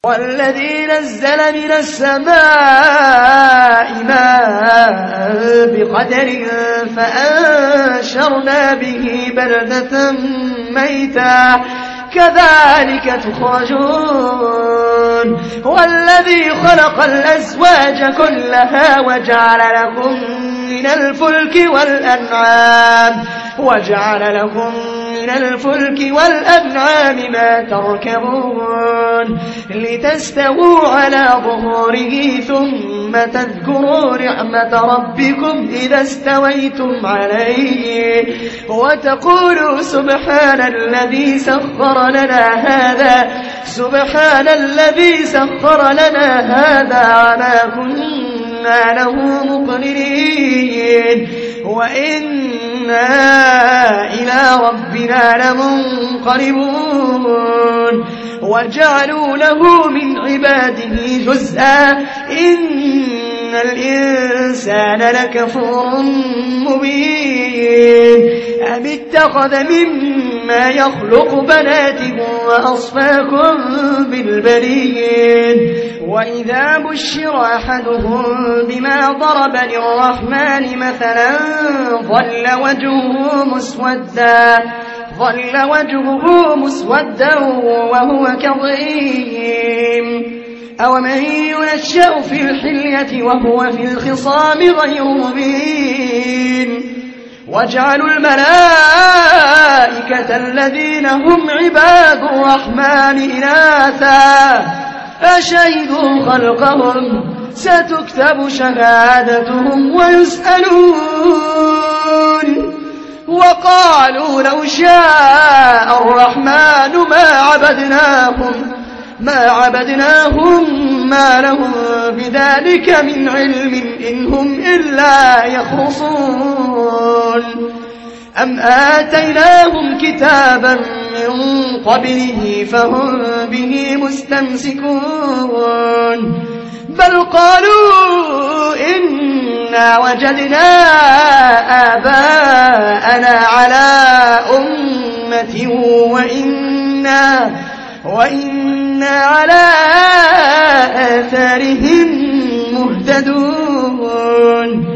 والذي نزل من السماء ماء بقدر فأنشرنا به بلدة ميتا كذلك تخرجون والذي خلق الأزواج كلها وجعل لكم من الفلك والأنعام ما تركبون لتستووا على ظهوره ثم تذكروا نعمة ربكم إذا استويتم عليه وتقولوا سبحان الذي سخر لنا هذا وما كنا له مقرنين وإنا إلى ربنا لمنقلبون وجعلوا له من عباده جزءا إن الإنسان لكفور مبين أم اتخذ مما يخلق بنات وأصفاكم بالبنين وإذا بشر أحدهم بما ضرب للرحمن مثلا ظل وجهه مسودا وهو كظيم أومن ينشأ في الحلية وهو في الخصام غير مبين وجعلوا الملائكة الذين هم عباد الرحمن إناثا أشهدوا خلقهم ستكتب شهادتهم ويسألون وقالوا لو شاء الرحمن ما عبدناهم ما لهم بذلك من علم إن هم إلا يخرصون أم آتيناهم كتابا من قبله فهم به مستمسكون بل قالوا إنا وجدنا آباءنا على أمة وإنا على آثارهم مهتدون